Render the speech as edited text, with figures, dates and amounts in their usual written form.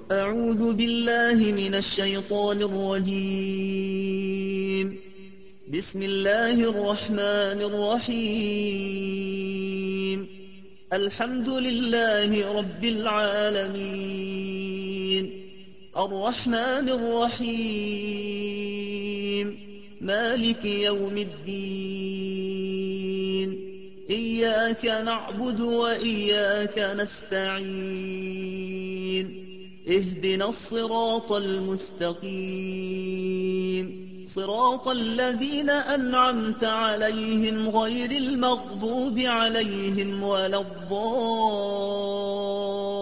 أعوذ بالله من الشيطان الرجيم. بسم الله الرحمن الرحيم. الحمد لله رب العالمين، الرحمن الرحيم، مالك يوم الدين. إياك نعبد وإياك نستعين. اهدنا الصراط المستقيم، صراط الذين أنعمت عليهم غير المغضوب عليهم ولا الضالين.